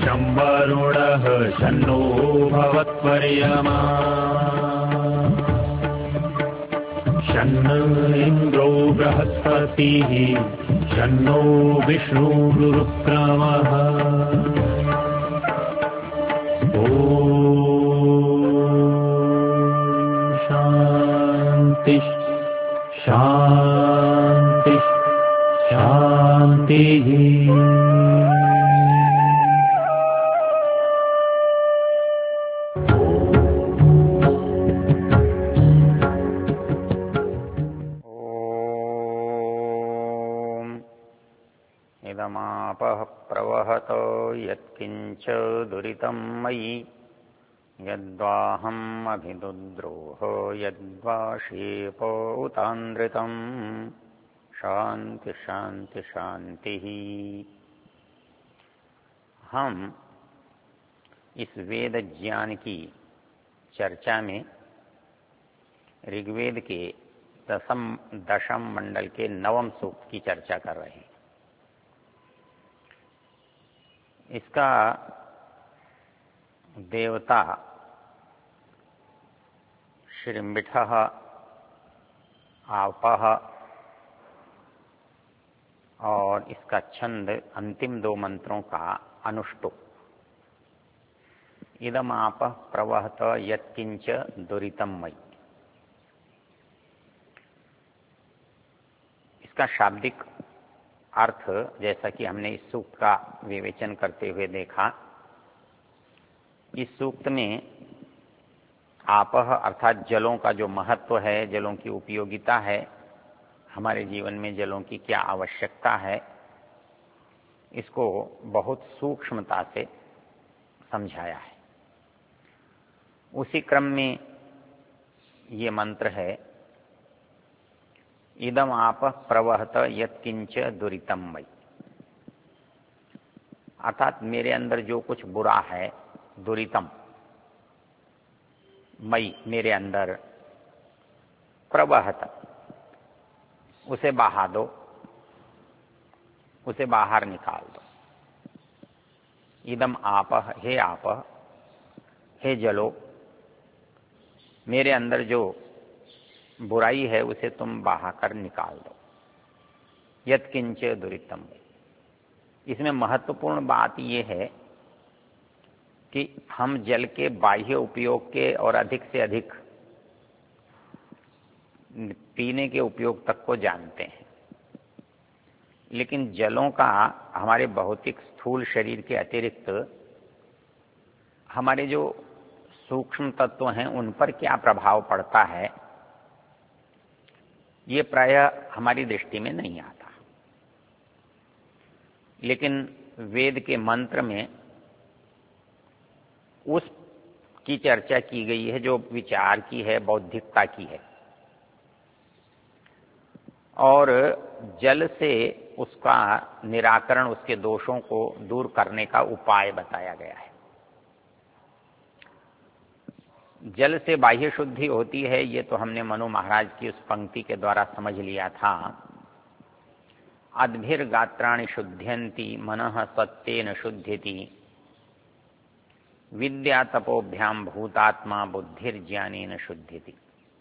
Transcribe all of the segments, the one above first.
शं वरुणः शन्नो भवत्वर्यमा शन्न इन्द्रो बृहस्पतिः शन्नो विष्णुरुक्रमः ॐ शान्ति शान्ति शान्तिः। इदमापः प्रवहत यत्किञ्च दुरितं मयि यद्वाहम् अभिदुद्रोह यद्वा शेप उतान्द्रितम् शांति शांति शांति। हम इस वेद ज्ञान की चर्चा में ऋग्वेद के दशम मंडल के 9वें सूक्त की चर्चा कर रहे हैं। इसका देवता श्रीम्बिठः आपः और इसका छंद अंतिम 2 मंत्रों का अनुष्टुप। इदम आपः प्रवहत यत्किंच दुरितम मयि। इसका शाब्दिक अर्थ जैसा कि हमने इस सूक्त का विवेचन करते हुए देखा, इस सूक्त में आपः अर्थात जलों का जो महत्व है, जलों की उपयोगिता है, हमारे जीवन में जलों की क्या आवश्यकता है, इसको बहुत सूक्ष्मता से समझाया है। उसी क्रम में ये मंत्र है, इदम आपः प्रवहत यत्किंच दुरितम मयि। अर्थात मेरे अंदर जो कुछ बुरा है, दुरितम मयि मेरे अंदर, प्रवहत उसे बहा दो, उसे बाहर निकाल दो। इदम आपः, हे आपः, हे जलो, मेरे अंदर जो बुराई है उसे तुम बहा कर निकाल दो। यत्किंच दुरितम। इसमें महत्वपूर्ण बात यह है कि हम जल के बाह्य उपयोग के और अधिक से अधिक पीने के उपयोग तक को जानते हैं, लेकिन जलों का हमारे भौतिक स्थूल शरीर के अतिरिक्त हमारे जो सूक्ष्म तत्व हैं उन पर क्या प्रभाव पड़ता है, ये प्रायः हमारी दृष्टि में नहीं आता। लेकिन वेद के मंत्र में उस की चर्चा की गई है जो विचार की है, बौद्धिकता की है, और जल से उसका निराकरण, उसके दोषों को दूर करने का उपाय बताया गया है। जल से बाह्य शुद्धि होती है, ये तो हमने मनु महाराज की उस पंक्ति के द्वारा समझ लिया था। अद्भिर्गात्राणि शुद्ध्यन्ति मनः सत्तेन शुद्ध्यति विद्या तपोभ्याम भूतात्मा बुद्धिर्ज्ञानेन शुद्ध्यति।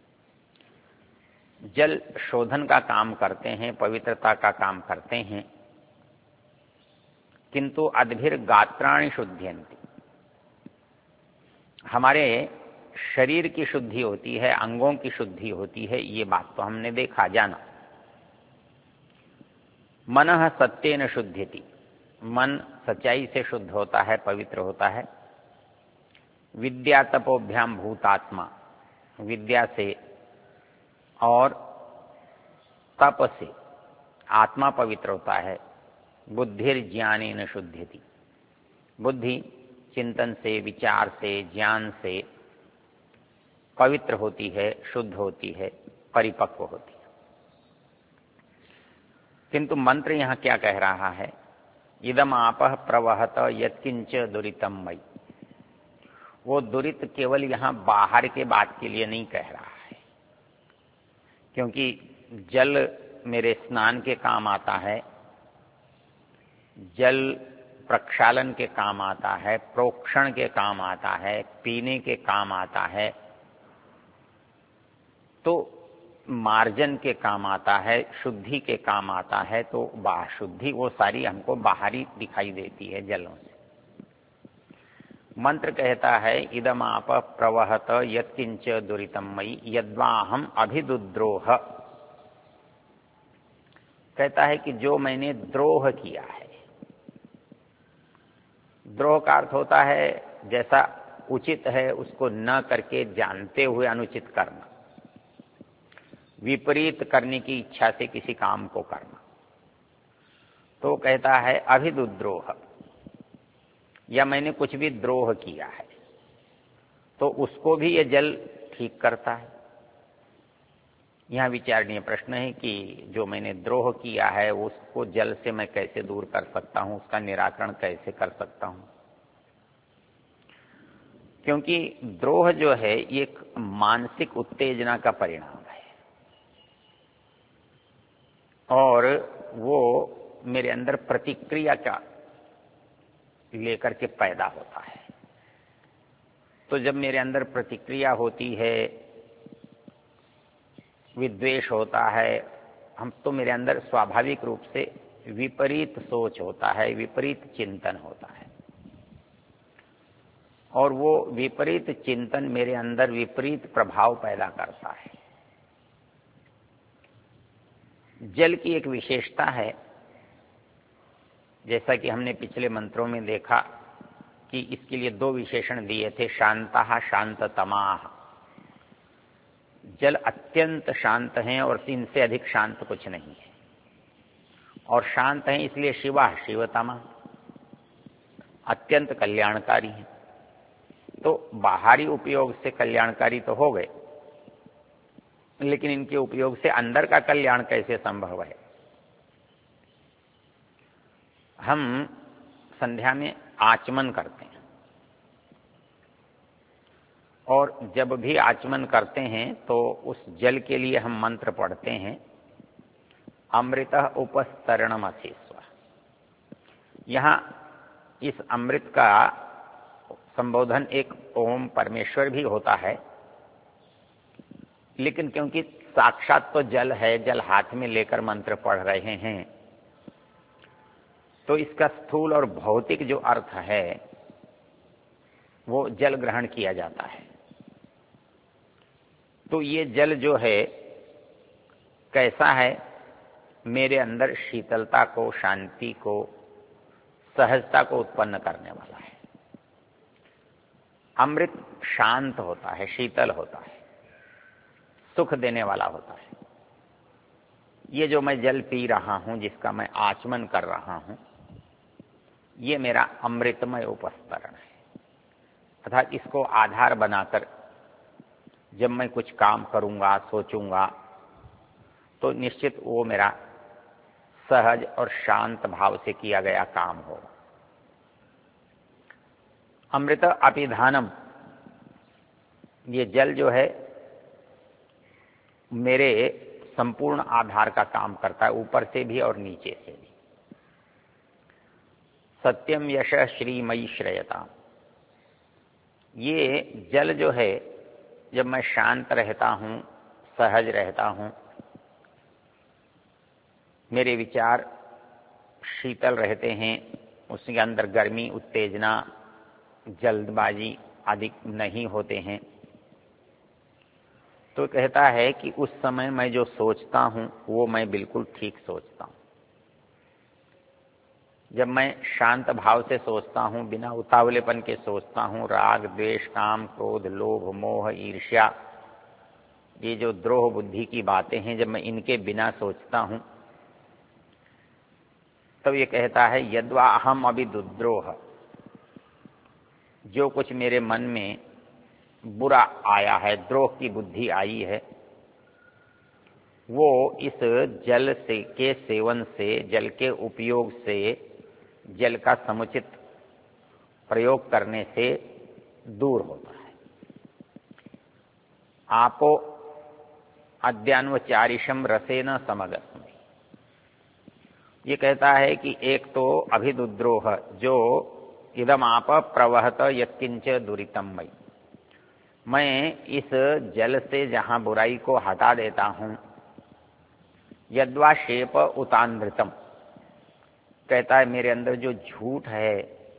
जल शोधन का काम करते हैं, पवित्रता का काम करते हैं, किंतु अद्भिर्गात्राणि शुद्ध्यन्ति, हमारे शरीर की शुद्धि होती है, अंगों की शुद्धि होती है, ये बात तो हमने देखा, जाना। मनः सत्येन शुद्ध्यति, मन सच्चाई से शुद्ध होता है, पवित्र होता है। विद्या तपोभ्याम भूतात्मा, विद्या से और तप से आत्मा पवित्र होता है। बुद्धिर्ज्ञानेन शुद्ध्यति, बुद्धि चिंतन से, विचार से, ज्ञान से पवित्र होती है, शुद्ध होती है, परिपक्व होती है। किंतु मंत्र यहां क्या कह रहा है? इदम आपः प्रवहत यत्किंच दुरितम मयि। वो दुरित केवल यहां बाहर के बात के लिए नहीं कह रहा है, क्योंकि जल मेरे स्नान के काम आता है, जल प्रक्षालन के काम आता है, प्रोक्षण के काम आता है, पीने के काम आता है, तो मार्जन के काम आता है, शुद्धि के काम आता है, तो बाह्य शुद्धि वो सारी हमको बाहरी दिखाई देती है जलों से। मंत्र कहता है इदम आप प्रवहत यत्किंच दुरितम मयि यद्वाहम अभिदुद्रोह, कहता है कि जो मैंने द्रोह किया है। द्रोह का अर्थ होता है जैसा उचित है उसको न करके जानते हुए अनुचित करना, विपरीत करने की इच्छा से किसी काम को करना। तो कहता है अभिदुद्रोह, या मैंने कुछ भी द्रोह किया है तो उसको भी ये जल ठीक करता है। यहां विचारणीय प्रश्न है कि जो मैंने द्रोह किया है उसको जल से मैं कैसे दूर कर सकता हूं, उसका निराकरण कैसे कर सकता हूं। क्योंकि द्रोह जो है ये एक मानसिक उत्तेजना का परिणाम है और वो मेरे अंदर प्रतिक्रिया का लेकर के पैदा होता है। तो जब मेरे अंदर प्रतिक्रिया होती है, विद्वेष होता है, हम तो मेरे अंदर स्वाभाविक रूप से विपरीत सोच होता है, विपरीत चिंतन होता है और वो विपरीत चिंतन मेरे अंदर विपरीत प्रभाव पैदा करता है। जल की एक विशेषता है, जैसा कि हमने पिछले मंत्रों में देखा कि इसके लिए दो विशेषण दिए थे, शांतः शांततमाः। जल अत्यंत शांत हैं और इनसे अधिक शांत कुछ नहीं है, और शांत हैं इसलिए शिवा शिवतमा, अत्यंत कल्याणकारी है। तो बाहरी उपयोग से कल्याणकारी तो हो गए, लेकिन इनके उपयोग से अंदर का कल्याण कैसे संभव है। हम संध्या में आचमन करते हैं और जब भी आचमन करते हैं तो उस जल के लिए हम मंत्र पढ़ते हैं, अमृतः उपस्तरणमसि स्वा। यहां इस अमृत का संबोधन एक ओम परमेश्वर भी होता है, लेकिन क्योंकि साक्षात तो जल है, जल हाथ में लेकर मंत्र पढ़ रहे हैं, तो इसका स्थूल और भौतिक जो अर्थ है वो जल ग्रहण किया जाता है। तो ये जल जो है कैसा है, मेरे अंदर शीतलता को, शांति को, सहजता को उत्पन्न करने वाला है। अमृत शांत होता है, शीतल होता है, सुख देने वाला होता है। ये जो मैं जल पी रहा हूं, जिसका मैं आचमन कर रहा हूं, ये मेरा अमृतमय उपस्तरण है। अर्थात इसको आधार बनाकर जब मैं कुछ काम करूंगा, सोचूंगा, तो निश्चित वो मेरा सहज और शांत भाव से किया गया काम होगा। अमृत अपिधानम, ये जल जो है मेरे संपूर्ण आधार का काम करता है, ऊपर से भी और नीचे से भी। सत्यम यश श्रीमयी श्रेयता, ये जल जो है जब मैं शांत रहता हूं, सहज रहता हूं, मेरे विचार शीतल रहते हैं, उसके अंदर गर्मी, उत्तेजना, जल्दबाजी आदि नहीं होते हैं, तो कहता है कि उस समय मैं जो सोचता हूं वो मैं बिल्कुल ठीक सोचता हूं। जब मैं शांत भाव से सोचता हूं, बिना उतावलेपन के सोचता हूं, राग, द्वेष, काम, क्रोध, लोभ, मोह, ईर्ष्या, ये जो द्रोह बुद्धि की बातें हैं, जब मैं इनके बिना सोचता हूं, तब ये कहता है यद्वा अहम अभिदुद्रोह, जो कुछ मेरे मन में बुरा आया है, द्रोह की बुद्धि आई है, वो इस जल से के सेवन से, जल के उपयोग से, जल का समुचित प्रयोग करने से दूर होता है। आपो अद्यान्वचारिषम रसेन समगस्मि, ये कहता है कि एक तो अभिदुद्रोह, जो इदम आप प्रवहत यत्किंच दुरितम मई, मैं इस जल से जहां बुराई को हटा देता हूं, यद्वा शेप उतानृतम, कहता है मेरे अंदर जो झूठ है,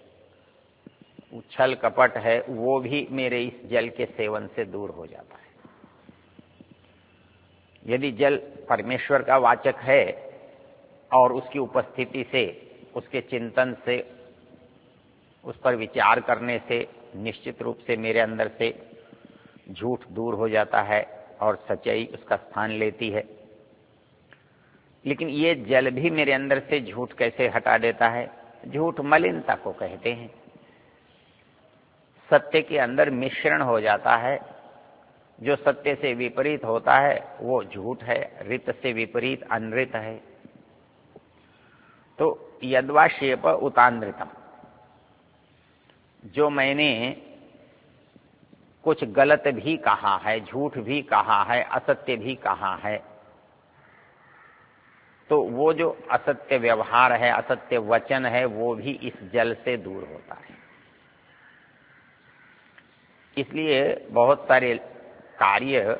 छल कपट है, वो भी मेरे इस जल के सेवन से दूर हो जाता है। यदि जल परमेश्वर का वाचक है और उसकी उपस्थिति से, उसके चिंतन से, उस पर विचार करने से निश्चित रूप से मेरे अंदर से झूठ दूर हो जाता है और सच्चाई उसका स्थान लेती है। लेकिन ये जल भी मेरे अंदर से झूठ कैसे हटा देता है? झूठ मलिनता को कहते हैं। सत्य के अंदर मिश्रण हो जाता है, जो सत्य से विपरीत होता है वो झूठ है, ऋत से विपरीत अनृत है। तो यद्वा शेप उतानृतम, जो मैंने कुछ गलत भी कहा है, झूठ भी कहा है, असत्य भी कहा है, तो वो जो असत्य व्यवहार है, असत्य वचन है, वो भी इस जल से दूर होता है। इसलिए बहुत सारे कार्य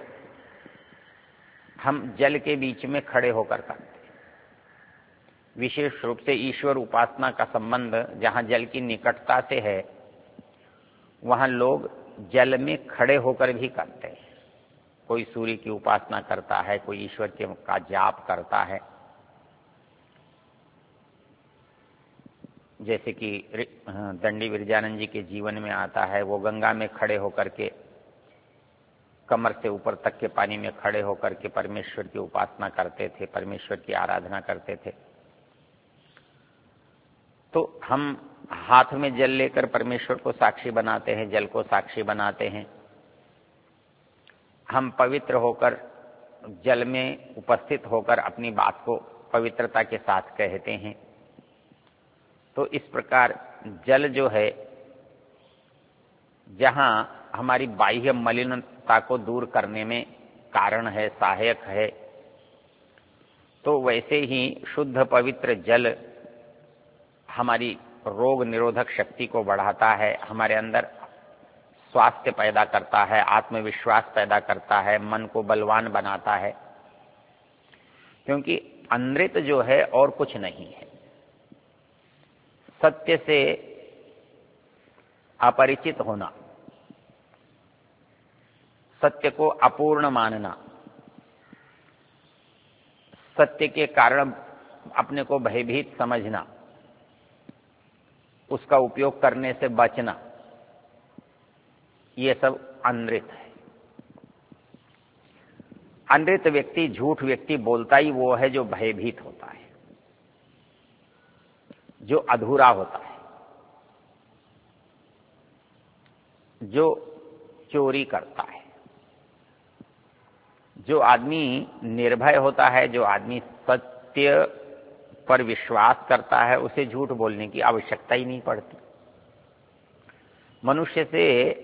हम जल के बीच में खड़े होकर करते हैं। विशेष रूप से ईश्वर उपासना का संबंध जहां जल की निकटता से है, वहां लोग जल में खड़े होकर भी करते हैं। कोई सूर्य की उपासना करता है, कोई ईश्वर का जाप करता है, जैसे कि दंडी विरजानंद जी के जीवन में आता है। वो गंगा में खड़े होकर के, कमर से ऊपर तक के पानी में खड़े होकर के परमेश्वर की उपासना करते थे, परमेश्वर की आराधना करते थे। तो हम हाथ में जल लेकर परमेश्वर को साक्षी बनाते हैं, जल को साक्षी बनाते हैं। हम पवित्र होकर जल में उपस्थित होकर अपनी बात को पवित्रता के साथ कहते हैं। तो इस प्रकार जल जो है, जहां हमारी बाह्य मलिनता को दूर करने में कारण है, सहायक है, तो वैसे ही शुद्ध पवित्र जल हमारी रोग निरोधक शक्ति को बढ़ाता है, हमारे अंदर स्वास्थ्य पैदा करता है, आत्मविश्वास पैदा करता है, मन को बलवान बनाता है। क्योंकि अनृत जो है और कुछ नहीं है, सत्य से अपरिचित होना, सत्य को अपूर्ण मानना, सत्य के कारण अपने को भयभीत समझना, उसका उपयोग करने से बचना, ये सब अनृत है। अनृत व्यक्ति, झूठ व्यक्ति बोलता ही वो है जो भयभीत होता है, जो अधूरा होता है, जो चोरी करता है। जो आदमी निर्भय होता है, जो आदमी सत्य पर विश्वास करता है, उसे झूठ बोलने की आवश्यकता ही नहीं पड़ती। मनुष्य से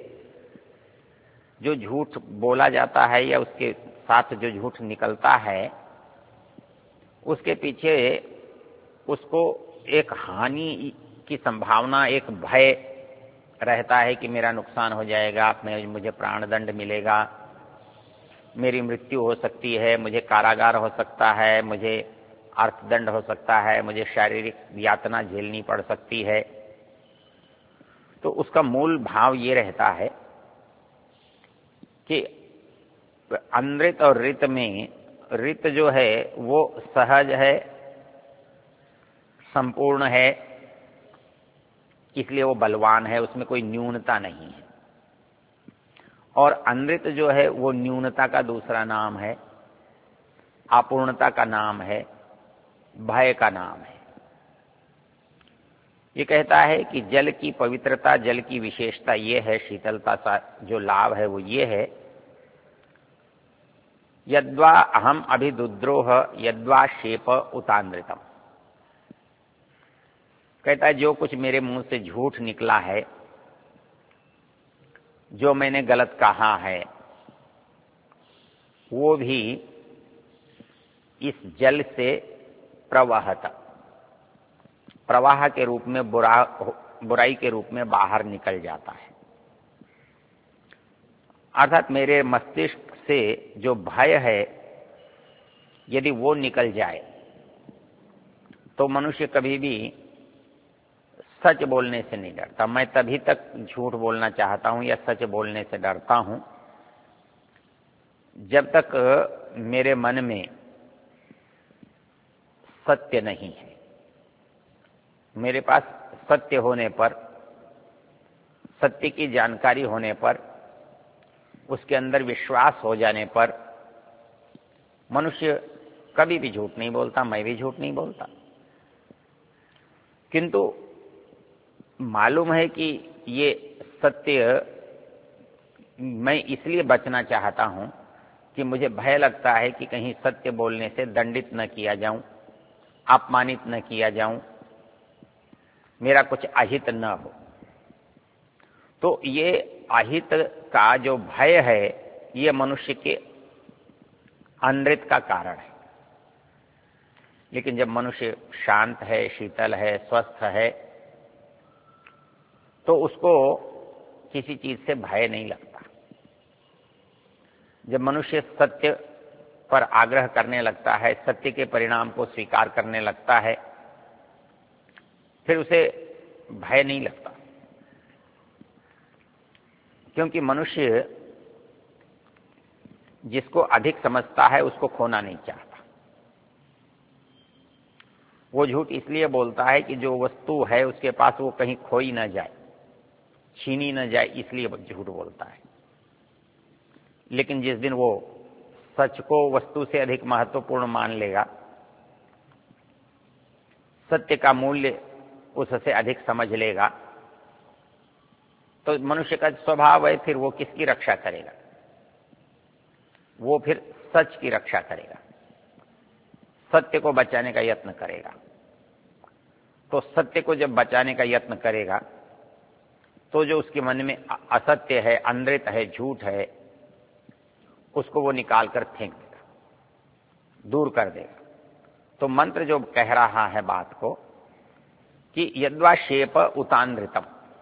जो झूठ बोला जाता है या उसके साथ जो झूठ निकलता है, उसके पीछे उसको एक हानि की संभावना, एक भय रहता है कि मेरा नुकसान हो जाएगा, मुझे प्राणदंड मिलेगा, मेरी मृत्यु हो सकती है, मुझे कारागार हो सकता है, मुझे अर्थदंड हो सकता है, मुझे शारीरिक यातना झेलनी पड़ सकती है। तो उसका मूल भाव ये रहता है कि अनृत और ऋत में, ऋत जो है वो सहज है, संपूर्ण है, इसलिए वो बलवान है, उसमें कोई न्यूनता नहीं है। और अनृत जो है वो न्यूनता का दूसरा नाम है, अपूर्णता का नाम है, भय का नाम है। ये कहता है कि जल की पवित्रता, जल की विशेषता ये है, शीतलता का जो लाभ है वो ये है, यद्वा अहम अभिदुद्रोह यद्वा शेप उतानृतम। कहता है जो कुछ मेरे मुंह से झूठ निकला है, जो मैंने गलत कहा है, वो भी इस जल से प्रवहत, प्रवाह के रूप में बुराई के रूप में बाहर निकल जाता है। अर्थात मेरे मस्तिष्क से जो भय है यदि वो निकल जाए तो मनुष्य कभी भी सच बोलने से नहीं डरता। मैं तभी तक झूठ बोलना चाहता हूं या सच बोलने से डरता हूं जब तक मेरे मन में सत्य नहीं है। मेरे पास सत्य होने पर, सत्य की जानकारी होने पर, उसके अंदर विश्वास हो जाने पर मनुष्य कभी भी झूठ नहीं बोलता, मैं भी झूठ नहीं बोलता। किंतु मालूम है कि ये सत्य मैं इसलिए बचना चाहता हूं कि मुझे भय लगता है कि कहीं सत्य बोलने से दंडित न किया जाऊं, अपमानित न किया जाऊं, मेरा कुछ अहित न हो। तो ये अहित का जो भय है ये मनुष्य के अनृत का कारण है। लेकिन जब मनुष्य शांत है, शीतल है, स्वस्थ है तो उसको किसी चीज से भय नहीं लगता। जब मनुष्य सत्य पर आग्रह करने लगता है, सत्य के परिणाम को स्वीकार करने लगता है, फिर उसे भय नहीं लगता। क्योंकि मनुष्य जिसको अधिक समझता है उसको खोना नहीं चाहता। वो झूठ इसलिए बोलता है कि जो वस्तु है उसके पास वो कहीं खोई न जाए, छीनी न जाए, इसलिए झूठ बोलता है। लेकिन जिस दिन वो सच को वस्तु से अधिक महत्वपूर्ण मान लेगा, सत्य का मूल्य उससे अधिक समझ लेगा, तो मनुष्य का स्वभाव है फिर वो किसकी रक्षा करेगा? वो फिर सच की रक्षा करेगा, सत्य को बचाने का यत्न करेगा। तो सत्य को जब बचाने का यत्न करेगा तो जो उसके मन में असत्य है, अनृत है, झूठ है, उसको वो निकाल कर फेंक देगा, दूर कर देगा। तो मंत्र जो कह रहा है बात को कि यद्वा शेप उतानृतम,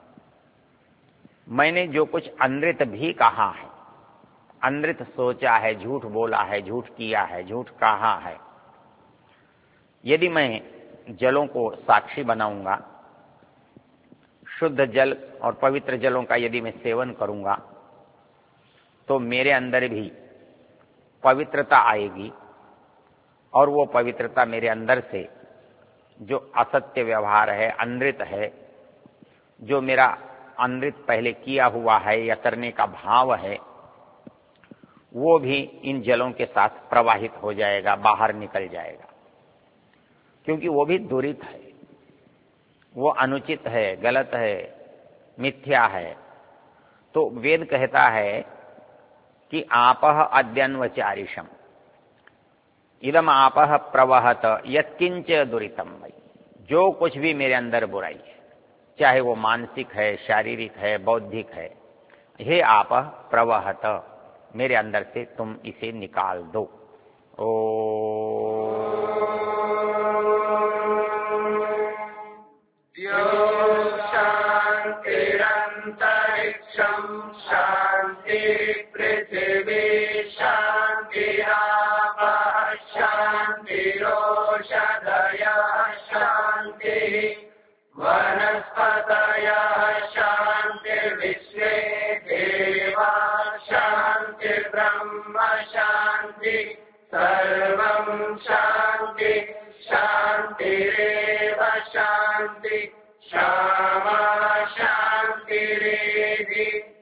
मैंने जो कुछ अनृत भी कहा है, अनृत सोचा है, झूठ बोला है, झूठ किया है, झूठ कहा है, यदि मैं जलों को साक्षी बनाऊंगा, शुद्ध जल और पवित्र जलों का यदि मैं सेवन करूंगा तो मेरे अंदर भी पवित्रता आएगी और वो पवित्रता मेरे अंदर से जो असत्य व्यवहार है, अनृत है, जो मेरा अनृत पहले किया हुआ है या करने का भाव है, वो भी इन जलों के साथ प्रवाहित हो जाएगा, बाहर निकल जाएगा। क्योंकि वो भी दुरित है, वो अनुचित है, गलत है, मिथ्या है। तो वेद कहता है कि आपह अद्यन्वचारिषम इदम आपह प्रवहत यत्किंच दुरितम। जो कुछ भी मेरे अंदर बुराई है, चाहे वो मानसिक है, शारीरिक है, बौद्धिक है, हे आपह प्रवहत, मेरे अंदर से तुम इसे निकाल दो। शांतिरंतरिक्षं शांति पृथिवी शांतिरापः शांतिरोषधयः शांतिः वनस्पतयः शांतिर्विश्वे देवाः शांतिर्ब्रह्म शांति सर्वं शांति शांतिरेव शांति क्षमा शांतिरेधि